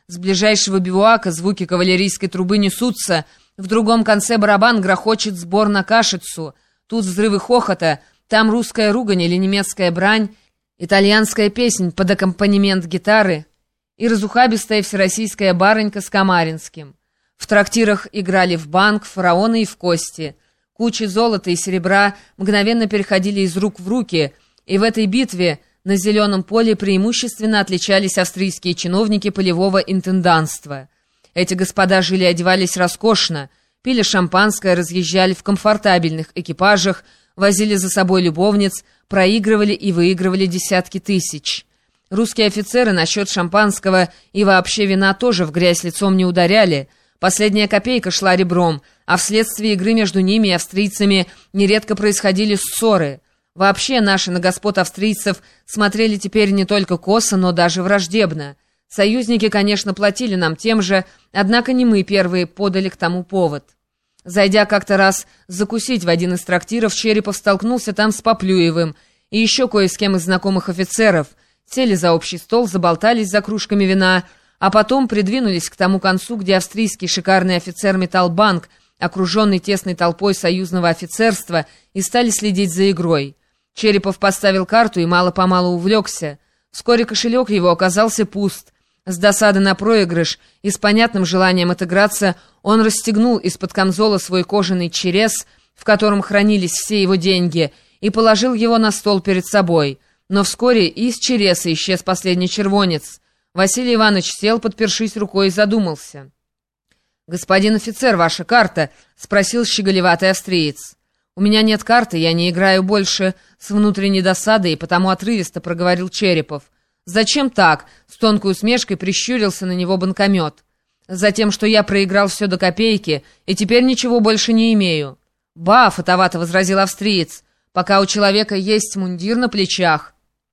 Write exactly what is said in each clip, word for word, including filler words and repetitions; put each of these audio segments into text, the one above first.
С ближайшего бивуака звуки кавалерийской трубы несутся, в другом конце барабан грохочет сбор на Кашицу. Тут взрывы хохота, там русская ругань или немецкая брань, итальянская песнь под аккомпанемент гитары и разухабистая всероссийская барынька с Камаринским. В трактирах играли в банк, фараоны и в кости. Кучи золота и серебра мгновенно переходили из рук в руки, и в этой битве на зеленом поле преимущественно отличались австрийские чиновники полевого интенданства. Эти господа жили и одевались роскошно, пили шампанское, разъезжали в комфортабельных экипажах, возили за собой любовниц, проигрывали и выигрывали десятки тысяч. Русские офицеры насчет шампанского и вообще вина тоже в грязь лицом не ударяли. Последняя копейка шла ребром, а вследствие игры между ними и австрийцами нередко происходили ссоры. Вообще наши на господ австрийцев смотрели теперь не только косо, но даже враждебно. Союзники, конечно, платили нам тем же, однако не мы первые подали к тому повод. Зайдя как-то раз закусить в один из трактиров, Черепов столкнулся там с Поплюевым и еще кое с кем из знакомых офицеров. Сели за общий стол, заболтались за кружками вина, а потом придвинулись к тому концу, где австрийский шикарный офицер Металлбанк, окруженный тесной толпой союзного офицерства, и стали следить за игрой. Черепов поставил карту и мало-помалу увлекся. Вскоре кошелек его оказался пуст. С досады на проигрыш и с понятным желанием отыграться он расстегнул из-под камзола свой кожаный через, в котором хранились все его деньги, и положил его на стол перед собой. Но вскоре и из череза исчез последний червонец. Василий Иванович сел, подпершись рукой, и задумался. «Господин офицер, ваша карта?» — спросил щеголеватый австриец. «У меня нет карты, я не играю больше», — с внутренней досадой, и потому отрывисто проговорил Черепов. «Зачем так?» — с тонкой усмешкой прищурился на него банкомет. «Затем, что я проиграл все до копейки, и теперь ничего больше не имею». «Ба!» — фатовато возразил австриец. «Пока у человека есть мундир на плечах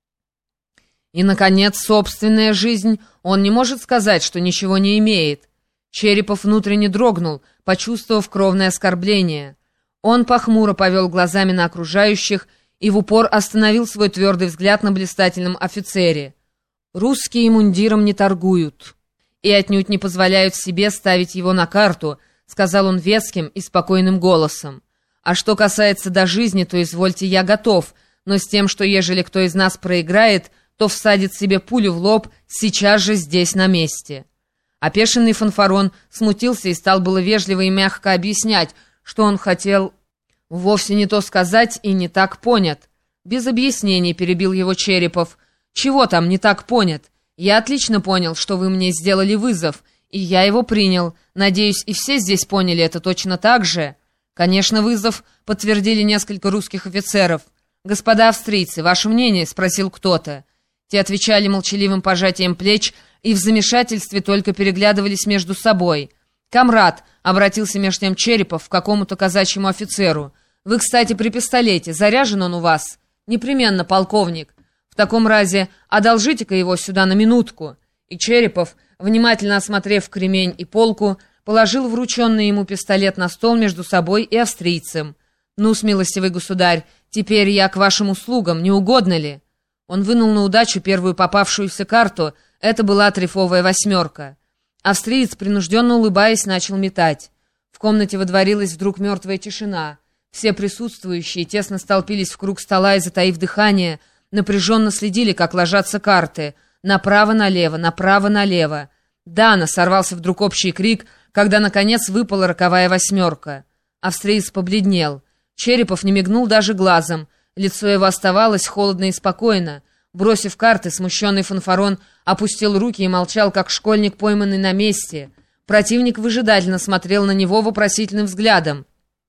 и, наконец, собственная жизнь, он не может сказать, что ничего не имеет». Черепов внутренне дрогнул, почувствовав кровное оскорбление. Он похмуро повел глазами на окружающих и в упор остановил свой твердый взгляд на блистательном офицере. «Русские мундиром не торгуют и отнюдь не позволяют себе ставить его на карту», — сказал он веским и спокойным голосом. «А что касается до жизни, то, извольте, я готов, но с тем, что ежели кто из нас проиграет, то всадит себе пулю в лоб сейчас же здесь на месте». Опешенный фанфарон смутился и стал было вежливо и мягко объяснять, что он хотел вовсе не то сказать и не так понят. Без объяснений перебил его Черепов. «Чего там не так понят? Я отлично понял, что вы мне сделали вызов, и я его принял. Надеюсь, и все здесь поняли это точно так же?» «Конечно, вызов», — подтвердили несколько русских офицеров. «Господа австрийцы, ваше мнение?» — спросил кто-то. Те отвечали молчаливым пожатием плеч и в замешательстве только переглядывались между собой. «Камрад», — обратился меж тем Черепов к какому-то казачьему офицеру, — «вы, кстати, при пистолете. Заряжен он у вас?» «Непременно, полковник». «В таком разе одолжите-ка его сюда на минутку». И Черепов, внимательно осмотрев кремень и полку, положил врученный ему пистолет на стол между собой и австрийцем. «Ну, смилостивый государь, теперь я к вашим услугам, не угодно ли?» Он вынул на удачу первую попавшуюся карту. Это была трефовая восьмерка. Австриец, принужденно улыбаясь, начал метать. В комнате водворилась вдруг мертвая тишина. Все присутствующие тесно столпились в круг стола и, затаив дыхание, напряженно следили, как ложатся карты. Направо-налево, направо-налево. «Дана!» — сорвался вдруг общий крик, когда, наконец, выпала роковая восьмерка. Австриец побледнел. Черепов не мигнул даже глазом. Лицо его оставалось холодно и спокойно. Бросив карты, смущенный фанфарон опустил руки и молчал, как школьник, пойманный на месте. Противник выжидательно смотрел на него вопросительным взглядом.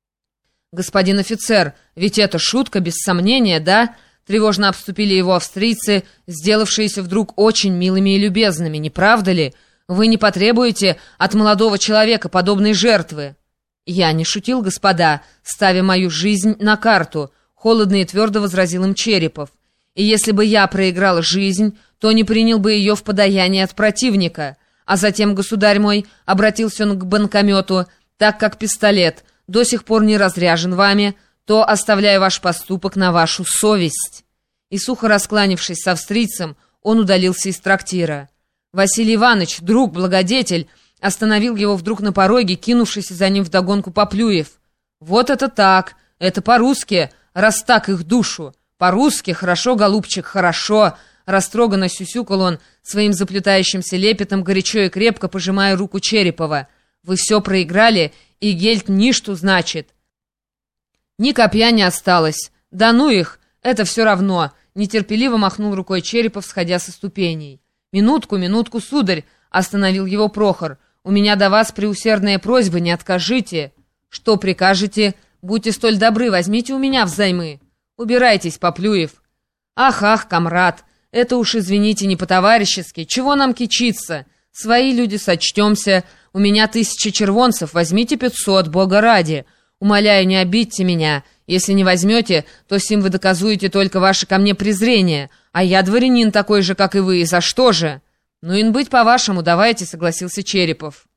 «Господин офицер, ведь это шутка, без сомнения, да?» Тревожно обступили его австрийцы, сделавшиеся вдруг очень милыми и любезными, не правда ли? Вы не потребуете от молодого человека подобной жертвы?» «Я не шутил, господа, ставя мою жизнь на карту», — холодно и твердо возразил им Черепов. «И если бы я проиграл жизнь, то не принял бы ее в подаяние от противника. А затем, государь мой, — обратился он к банкомету, — так как пистолет до сих пор не разряжен вами, то оставляю ваш поступок на вашу совесть». И, сухо раскланившись с австрийцем, он удалился из трактира. Василий Иванович, друг, благодетель, остановил его вдруг на пороге, кинувшийся за ним вдогонку Поплюев. «Вот это так! Это по-русски, раз так их душу! По-русски, хорошо, голубчик, хорошо!» Растроганно сюсюкал он своим заплетающимся лепетом, горячо и крепко пожимая руку Черепова. «Вы все проиграли, и гельт ништу, значит!» «Ни копья не осталось. Да ну их, это все равно!» Нетерпеливо махнул рукой Черепов, сходя со ступеней. «Минутку, минутку, сударь!» — остановил его Прохор. «У меня до вас преусердная просьба, не откажите!» «Что прикажете? Будьте столь добры, возьмите у меня взаймы!» «Убирайтесь, Поплюев!» «Ах, ах, комрад! Это уж, извините, не по-товарищески. Чего нам кичиться? Свои люди, сочтемся. У меня тысяча червонцев, возьмите пятьсот, бога ради. Умоляю, не обидьте меня. Если не возьмете, то сим вы доказуете только ваше ко мне презрение. А я дворянин такой же, как и вы, и за что же?» «Ну, ин быть по-вашему, давайте», — согласился Черепов.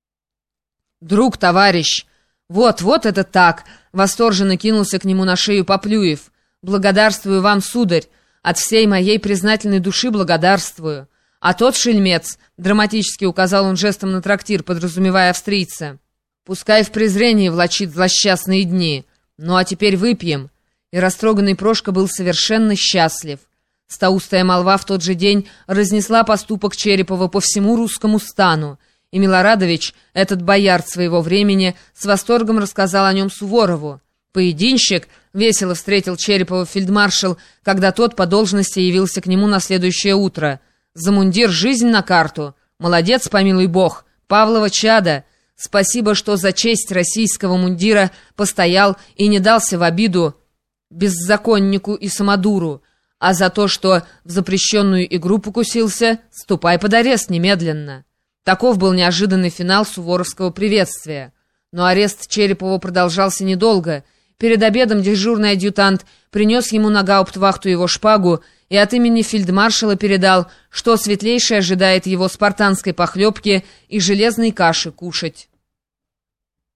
«Друг, товарищ!» «Вот, вот это так!» — восторженно кинулся к нему на шею Поплюев. «Благодарствую вам, сударь! От всей моей признательной души благодарствую!» «А тот шельмец!» — драматически указал он жестом на трактир, подразумевая австрийца. «Пускай в презрении влачит злосчастные дни. Ну а теперь выпьем!» И растроганный Прошка был совершенно счастлив. Стаустая молва в тот же день разнесла поступок Черепова по всему русскому стану, и Милорадович, этот боярд своего времени, с восторгом рассказал о нем Суворову. Поединщик весело встретил Черепова фельдмаршал, когда тот по должности явился к нему на следующее утро. «За мундир жизнь на карту! Молодец, помилуй бог! Павлова чада! Спасибо, что за честь российского мундира постоял и не дался в обиду беззаконнику и самодуру, а за то, что в запрещенную игру покусился, ступай под арест немедленно». Таков был неожиданный финал суворовского приветствия. Но арест Черепова продолжался недолго. Перед обедом дежурный адъютант принес ему на гауптвахту его шпагу и от имени фельдмаршала передал, что светлейший ожидает его спартанской похлебки и железной каши кушать.